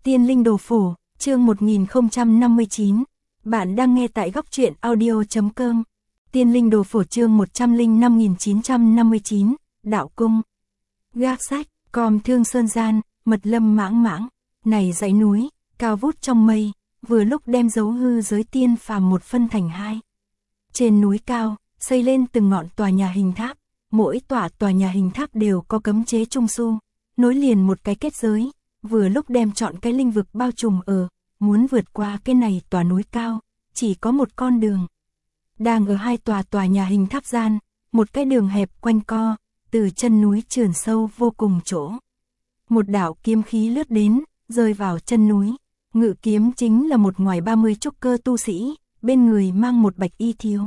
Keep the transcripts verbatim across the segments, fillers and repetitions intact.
Tiên Linh Đồ Phổ, chương một nghìn không trăm năm mươi chín. Bạn đang nghe tại góc truyện audio chấm com. Tiên Linh Đồ Phổ chương một trăm lẻ năm nghìn chín trăm năm mươi chín, Đạo Cung. Gác sách, com Thương Sơn Gian, mật lâm mãng mãng. Này dãy núi, cao vút trong mây, vừa lúc đem dấu hư giới tiên phàm một phân thành hai. Trên núi cao, xây lên từng ngọn tòa nhà hình tháp, mỗi tòa tòa nhà hình tháp đều có cấm chế trung su, nối liền một cái kết giới, vừa lúc đem chọn cái linh vực bao trùm ở, muốn vượt qua cái này tòa núi cao, chỉ có một con đường. Đang ở hai tòa tòa nhà hình tháp gian, một cái đường hẹp quanh co, từ chân núi trườn sâu vô cùng chỗ. Một đạo kiếm khí lướt đến, rơi vào chân núi, ngự kiếm chính là một ngoài ba mươi trúc cơ tu sĩ, bên người mang một bạch y thiếu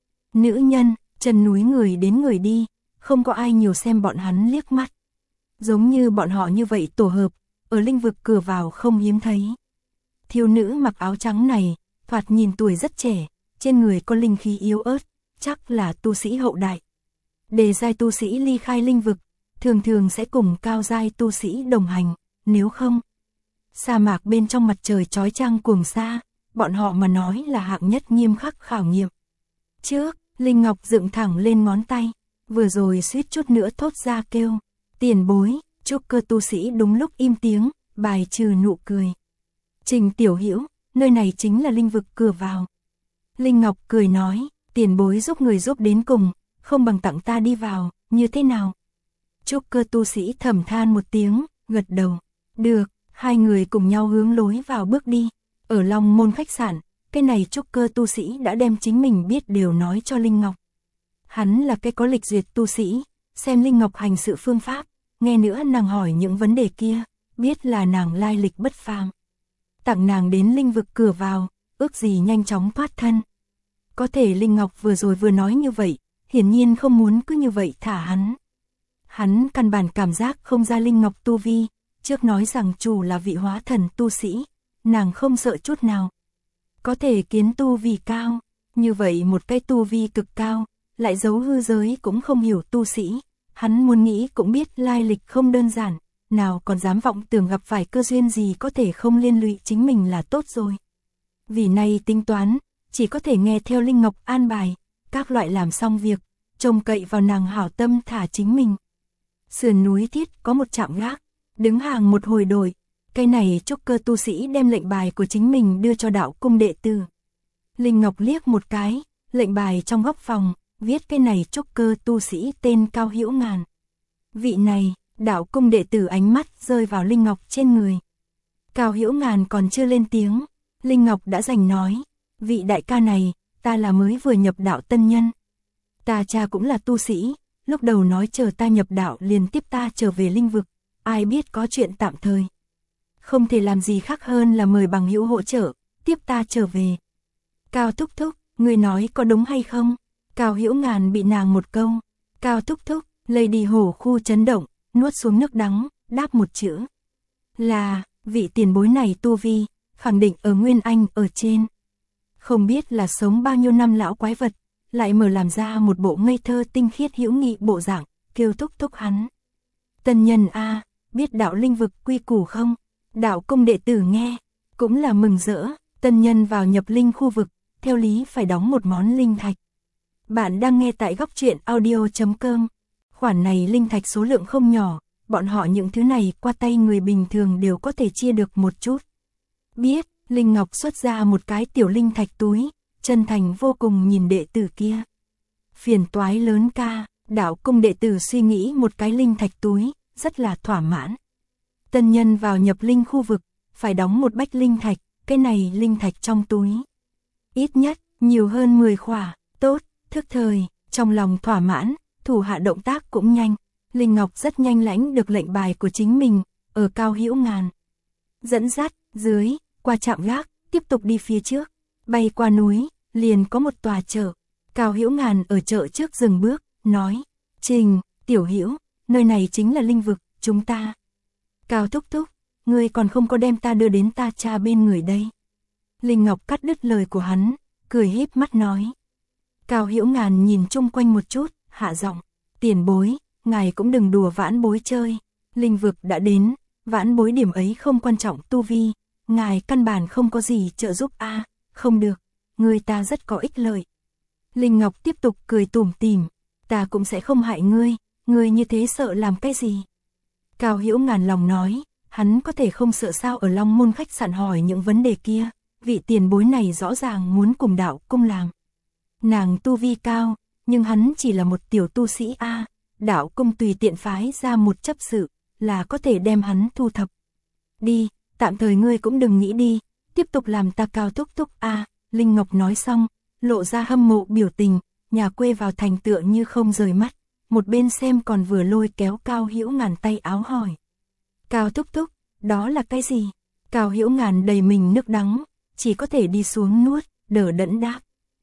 nữ nhân, chân núi người đến người đi, không có ai nhiều xem bọn hắn liếc mắt. Giống như bọn họ như vậy tổ hợp, ở linh vực cửa vào không hiếm thấy. Thiếu nữ mặc áo trắng này, thoạt nhìn tuổi rất trẻ, trên người có linh khí yếu ớt, chắc là tu sĩ hậu đại. Đề giai tu sĩ ly khai linh vực, thường thường sẽ cùng cao giai tu sĩ đồng hành, nếu không, sa mạc bên trong mặt trời chói chang cuồng sa, bọn họ mà nói là hạng nhất nghiêm khắc khảo nghiệm. Trước, Linh Ngọc dựng thẳng lên ngón tay, vừa rồi suýt chút nữa thốt ra kêu, tiền bối. Trúc cơ tu sĩ đúng lúc im tiếng, bài trừ nụ cười. Trình Tiểu Hữu, nơi này chính là linh vực cửa vào. Linh Ngọc cười nói, tiền bối giúp người giúp đến cùng, không bằng tặng ta đi vào, như thế nào? Trúc cơ tu sĩ thầm than một tiếng, gật đầu. Được, hai người cùng nhau hướng lối vào bước đi. Ở Long Môn khách sạn, cái này trúc cơ tu sĩ đã đem chính mình biết đều nói cho Linh Ngọc. Hắn là cái có lịch duyệt tu sĩ, xem Linh Ngọc hành sự phương pháp. Nghe nữa nàng hỏi những vấn đề kia, biết là nàng lai lịch bất phàm. Tặng nàng đến linh vực cửa vào, ước gì nhanh chóng thoát thân. Có thể Linh Ngọc vừa rồi vừa nói như vậy, hiển nhiên không muốn cứ như vậy thả hắn. Hắn căn bản cảm giác không ra Linh Ngọc tu vi, trước nói rằng chủ là vị hóa thần tu sĩ, nàng không sợ chút nào. Có thể kiến tu vi cao, như vậy một cái tu vi cực cao, lại giấu hư giới cũng không hiểu tu sĩ. Hắn muốn nghĩ cũng biết lai lịch không đơn giản, nào còn dám vọng tưởng gặp phải cơ duyên gì có thể không liên lụy chính mình là tốt rồi. Vì này tính toán, chỉ có thể nghe theo Linh Ngọc an bài, các loại làm xong việc, trông cậy vào nàng hảo tâm thả chính mình. Sườn núi thiết có một trạm gác, đứng hàng một hồi đổi, cái này trúc cơ tu sĩ đem lệnh bài của chính mình đưa cho đạo cung đệ tử. Linh Ngọc liếc một cái, lệnh bài trong góc phòng. Viết cái này trúc cơ tu sĩ tên Cao Hữu Ngàn. Vị này, đạo cung đệ tử ánh mắt rơi vào Linh Ngọc trên người. Cao Hữu Ngàn còn chưa lên tiếng, Linh Ngọc đã giành nói, vị đại ca này, ta là mới vừa nhập đạo tân nhân. Ta cha cũng là tu sĩ, lúc đầu nói chờ ta nhập đạo liền tiếp ta trở về linh vực, ai biết có chuyện tạm thời. Không thể làm gì khác hơn là mời bằng hữu hỗ trợ, tiếp ta trở về. Cao thúc thúc, người nói có đúng hay không? Cao Hữu Ngàn bị nàng một câu, Cao thúc thúc, Lady hổ khu chấn động, nuốt xuống nước đắng, đáp một chữ. Là, vị tiền bối này tu vi, khẳng định ở Nguyên Anh ở trên. Không biết là sống bao nhiêu năm lão quái vật, lại mở làm ra một bộ ngây thơ tinh khiết hữu nghị bộ dạng, kêu thúc thúc hắn. Tân nhân a, biết đạo linh vực quy củ không? Đạo cung đệ tử nghe, cũng là mừng rỡ, tân nhân vào nhập linh khu vực, theo lý phải đóng một món linh thạch. Bạn đang nghe tại góc truyện audio chấm com. Khoản này linh thạch số lượng không nhỏ, bọn họ những thứ này qua tay người bình thường đều có thể chia được một chút. Biết, Linh Ngọc xuất ra một cái tiểu linh thạch túi, chân thành vô cùng nhìn đệ tử kia. Phiền toái lớn ca, đạo cung đệ tử suy nghĩ một cái linh thạch túi, rất là thỏa mãn. Tân nhân vào nhập linh khu vực, phải đóng một bách linh thạch, cái này linh thạch trong túi. Ít nhất, nhiều hơn mười khỏa, tốt. Thức thời, trong lòng thỏa mãn, thủ hạ động tác cũng nhanh. Linh Ngọc rất nhanh lãnh được lệnh bài của chính mình, ở Cao Hữu Ngàn. Dẫn dắt, dưới, qua trạm gác, tiếp tục đi phía trước. Bay qua núi, liền có một tòa chợ. Cao Hữu Ngàn ở chợ trước dừng bước, nói, Trình, Tiểu Hữu, nơi này chính là linh vực, chúng ta. Cao thúc thúc, ngươi còn không có đem ta đưa đến ta cha bên người đây. Linh Ngọc cắt đứt lời của hắn, cười híp mắt nói. Cao Hữu Ngàn nhìn chung quanh một chút, hạ giọng, tiền bối, ngài cũng đừng đùa vãn bối chơi, linh vực đã đến, vãn bối điểm ấy không quan trọng tu vi, ngài căn bản không có gì trợ giúp a, à, không được, người ta rất có ích lợi. Linh Ngọc tiếp tục cười tủm tỉm, ta cũng sẽ không hại ngươi, ngươi như thế sợ làm cái gì? Cao Hữu Ngàn lòng nói, hắn có thể không sợ sao ở Long Môn khách sạn hỏi những vấn đề kia, vị tiền bối này rõ ràng muốn cùng đạo cung làm. Nàng tu vi cao, nhưng hắn chỉ là một tiểu tu sĩ a, à, đạo cung tùy tiện phái ra một chấp sự, là có thể đem hắn thu thập. Đi, tạm thời ngươi cũng đừng nghĩ đi, tiếp tục làm ta Cao thúc thúc a, à, Linh Ngọc nói xong, lộ ra hâm mộ biểu tình, nhà quê vào thành tựa như không rời mắt, một bên xem còn vừa lôi kéo Cao Hữu Ngàn tay áo hỏi. Cao thúc thúc, đó là cái gì? Cao Hữu Ngàn đầy mình nước đắng, chỉ có thể đi xuống nuốt, đỡ đẫn đáp.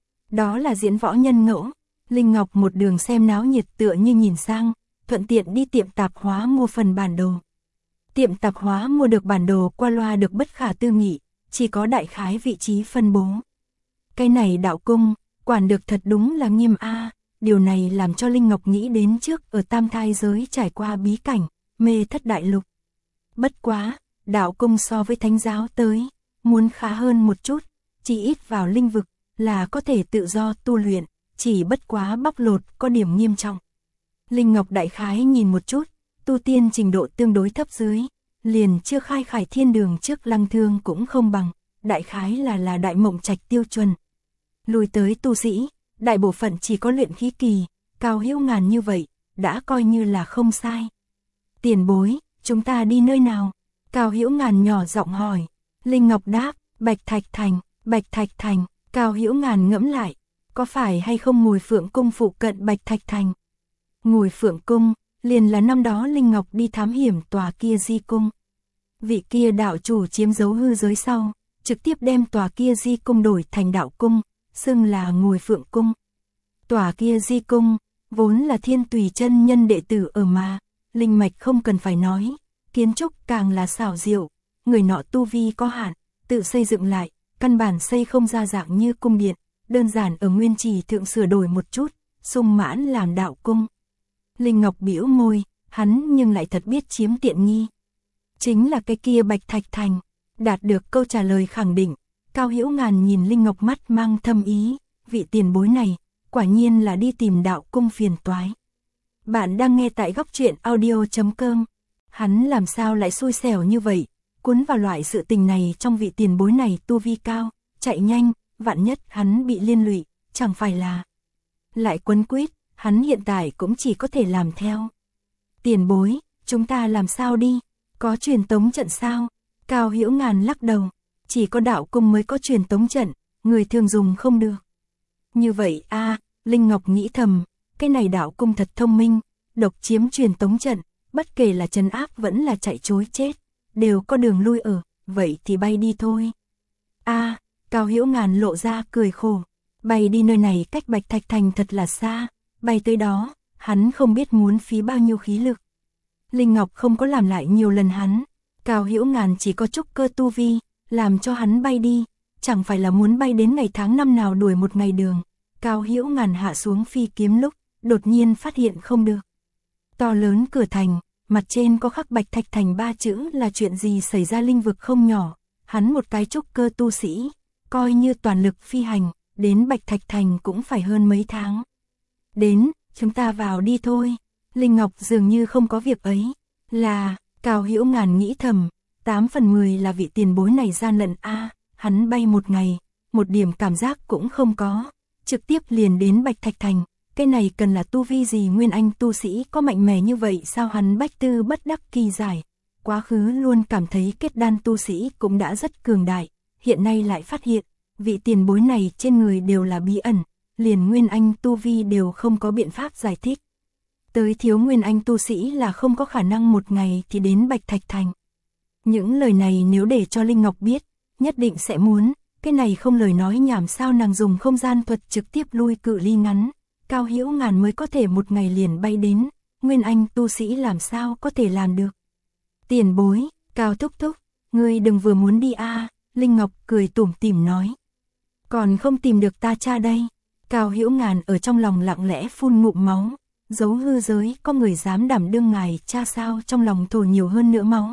Đó là diễn võ nhân ngẫu. Linh Ngọc một đường xem náo nhiệt tựa như nhìn sang, thuận tiện đi tiệm tạp hóa mua phần bản đồ. Tiệm tạp hóa mua được bản đồ qua loa được bất khả tư nghị, chỉ có đại khái vị trí phân bố. Cái này đạo cung, quản được thật đúng là nghiêm a, điều này làm cho Linh Ngọc nghĩ đến trước ở Tam Thai giới trải qua bí cảnh, mê thất đại lục. Bất quá, đạo cung so với thánh giáo tới, muốn khá hơn một chút, chỉ ít vào linh vực, là có thể tự do tu luyện, chỉ bất quá bóc lột có điểm nghiêm trọng. Linh Ngọc đại khái nhìn một chút, tu tiên trình độ tương đối thấp dưới, liền chưa khai khải thiên đường trước Lăng Thương cũng không bằng, đại khái là là đại mộng trạch tiêu chuẩn. Lùi tới tu sĩ, đại bộ phận chỉ có luyện khí kỳ, Cao Hữu Ngàn như vậy, đã coi như là không sai. Tiền bối, chúng ta đi nơi nào? Cao Hữu Ngàn nhỏ giọng hỏi. Linh Ngọc đáp, Bạch Thạch Thành, Bạch Thạch Thành. Cao Hữu Ngàn ngẫm lại, có phải hay không Ngùi Phượng Cung phụ cận Bạch Thạch Thành? Ngùi Phượng Cung, liền là năm đó Linh Ngọc đi thám hiểm tòa kia di cung. Vị kia đạo chủ chiếm dấu hư giới sau, trực tiếp đem tòa kia di cung đổi thành đạo cung, xưng là Ngùi Phượng Cung. Tòa kia di cung, vốn là Thiên Tùy chân nhân đệ tử ở mà, linh mạch không cần phải nói, kiến trúc càng là xảo diệu, người nọ tu vi có hạn, tự xây dựng lại, căn bản xây không ra dạng như cung điện, đơn giản ở nguyên trì thượng sửa đổi một chút, sung mãn làm đạo cung. Linh Ngọc bĩu môi, hắn nhưng lại thật biết chiếm tiện nghi. Chính là cái kia Bạch Thạch Thành. Đạt được câu trả lời khẳng định, Cao Hữu Ngàn nhìn Linh Ngọc mắt mang thâm ý, vị tiền bối này, quả nhiên là đi tìm đạo cung phiền toái. Bạn đang nghe tại góc truyện audio chấm com. Hắn làm sao lại xui xẻo như vậy, cuốn vào loại sự tình này trong vị tiền bối này tu vi cao, chạy nhanh, vạn nhất hắn bị liên lụy, chẳng phải là lại quấn quýt, hắn hiện tại cũng chỉ có thể làm theo. Tiền bối, chúng ta làm sao đi? Có truyền tống trận sao? Cao Hữu Ngàn lắc đầu, chỉ có đạo cung mới có truyền tống trận, người thường dùng không được. Như vậy a, à, Linh Ngọc nghĩ thầm, cái này đạo cung thật thông minh, độc chiếm truyền tống trận, bất kể là trấn áp vẫn là chạy trối chết, đều có đường lui ở, vậy thì bay đi thôi. A, à, Cao Hữu Ngàn lộ ra cười khổ, bay đi nơi này cách Bạch Thạch Thành thật là xa, bay tới đó, hắn không biết muốn phí bao nhiêu khí lực. Linh Ngọc không có làm lại nhiều lần hắn, Cao Hữu Ngàn chỉ có trúc cơ tu vi, làm cho hắn bay đi, chẳng phải là muốn bay đến ngày tháng năm nào đuổi một ngày đường. Cao Hữu Ngàn hạ xuống phi kiếm lúc, đột nhiên phát hiện không được. To lớn cửa thành, mặt trên có khắc Bạch Thạch Thành ba chữ là chuyện gì xảy ra linh vực không nhỏ, hắn một cái trúc cơ tu sĩ, coi như toàn lực phi hành, đến Bạch Thạch Thành cũng phải hơn mấy tháng. Đến, chúng ta vào đi thôi. Linh Ngọc dường như không có việc ấy, là, Cao Hữu Ngàn nghĩ thầm, tám phần mười là vị tiền bối này gian lận a, à, hắn bay một ngày, một điểm cảm giác cũng không có, trực tiếp liền đến Bạch Thạch Thành, cái này cần là tu vi gì nguyên anh tu sĩ có mạnh mẽ như vậy sao hắn bách tư bất đắc kỳ giải, quá khứ luôn cảm thấy kết đan tu sĩ cũng đã rất cường đại, hiện nay lại phát hiện, vị tiền bối này trên người đều là bí ẩn, liền nguyên anh tu vi đều không có biện pháp giải thích. Tới thiếu nguyên anh tu sĩ là không có khả năng một ngày thì đến Bạch Thạch Thành. Những lời này nếu để cho Linh Ngọc biết, nhất định sẽ muốn, cái này không lời nói nhảm sao nàng dùng không gian thuật trực tiếp lui cự ly ngắn, Cao Hữu Ngàn mới có thể một ngày liền bay đến, nguyên anh tu sĩ làm sao có thể làm được. Tiền bối, Cao thúc thúc, ngươi đừng vừa muốn đi a, à, Linh Ngọc cười tủm tỉm nói. Còn không tìm được ta cha đây. Cao Hữu Ngàn ở trong lòng lặng lẽ phun ngụm máu. Dấu hư giới có người dám đảm đương ngài cha sao trong lòng thổ nhiều hơn nữa máu.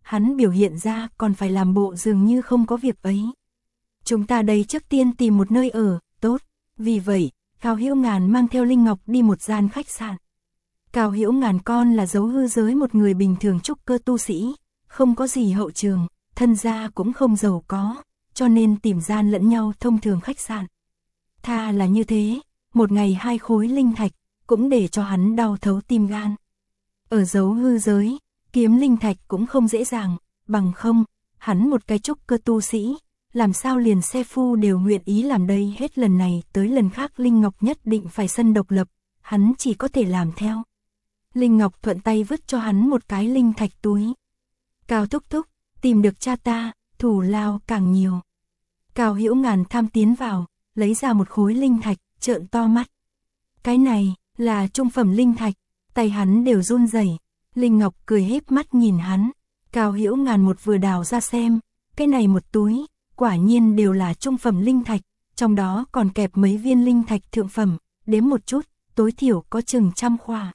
hắn biểu hiện ra còn phải làm bộ dường như không có việc ấy. Chúng ta đây trước tiên tìm một nơi ở, tốt. Vì vậy, Cao Hữu Ngàn mang theo Linh Ngọc đi một gian khách sạn. Cao Hữu Ngàn con là dấu hư giới một người bình thường trúc cơ tu sĩ, không có gì hậu trường, thân gia cũng không giàu có, cho nên tìm gian lẫn nhau thông thường khách sạn. Tha là như thế, một ngày hai khối linh thạch, cũng để cho hắn đau thấu tim gan. Ở dấu hư giới, kiếm linh thạch cũng không dễ dàng, bằng không, hắn một cái trúc cơ tu sĩ, làm sao liền xe phu đều nguyện ý làm đây hết lần này tới lần khác Linh Ngọc nhất định phải sân độc lập, hắn chỉ có thể làm theo. Linh Ngọc thuận tay vứt cho hắn một cái linh thạch túi. Cao thúc thúc, tìm được cha ta, thủ lao càng nhiều. Cao Hữu Ngàn tham tiến vào, lấy ra một khối linh thạch, trợn to mắt. Cái này, là trung phẩm linh thạch, tay hắn đều run rẩy. Linh Ngọc cười híp mắt nhìn hắn, Cao Hữu Ngàn một vừa đào ra xem, cái này một túi, quả nhiên đều là trung phẩm linh thạch, trong đó còn kẹp mấy viên linh thạch thượng phẩm, đếm một chút, tối thiểu có chừng trăm khỏa.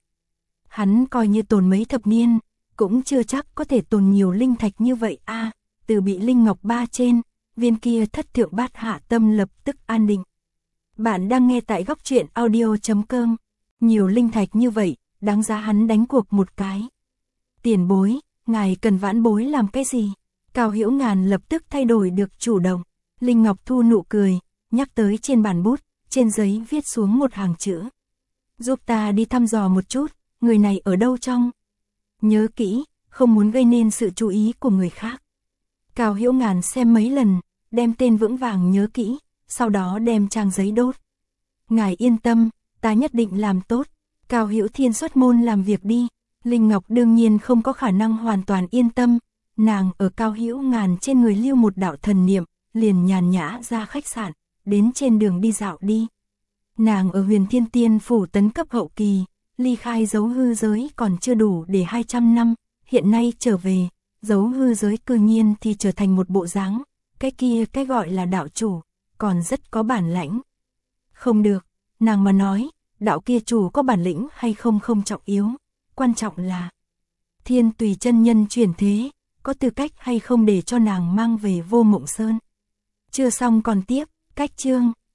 Hắn coi như tồn mấy thập niên, cũng chưa chắc có thể tồn nhiều linh thạch như vậy a. À, từ bị Linh Ngọc ba trên, viên kia thất thượng bát hạ tâm lập tức an định. Bạn đang nghe tại góc truyện audio chấm com. Nhiều linh thạch như vậy, đáng giá hắn đánh cuộc một cái. Tiền bối, ngài cần vãn bối làm cái gì? Cao Hữu Ngàn lập tức thay đổi được chủ động. Linh Ngọc thu nụ cười, nhắc tới trên bàn bút, trên giấy viết xuống một hàng chữ. Giúp ta đi thăm dò một chút, người này ở đâu trong? Nhớ kỹ, không muốn gây nên sự chú ý của người khác. Cao Hữu Ngàn xem mấy lần, đem tên vững vàng nhớ kỹ, sau đó đem trang giấy đốt. Ngài yên tâm, ta nhất định làm tốt. Cao Hữu Thiên xuất môn làm việc đi. Linh Ngọc đương nhiên không có khả năng hoàn toàn yên tâm. Nàng ở Cao Hữu Ngàn trên người lưu một đạo thần niệm, liền nhàn nhã ra khách sạn, đến trên đường đi dạo đi. Nàng ở Huyền Thiên Tiên phủ tấn cấp hậu kỳ, ly khai dấu hư giới còn chưa đủ để hai trăm năm, hiện nay trở về, dấu hư giới cư nhiên thì trở thành một bộ dáng, cái kia cái gọi là đạo chủ, còn rất có bản lãnh. Không được, nàng mà nói, đạo kia chủ có bản lĩnh hay không không trọng yếu, quan trọng là Thiên Tùy chân nhân chuyển thế, có tư cách hay không để cho nàng mang về Vô Mộng Sơn. Chưa xong còn tiếp, cách chương.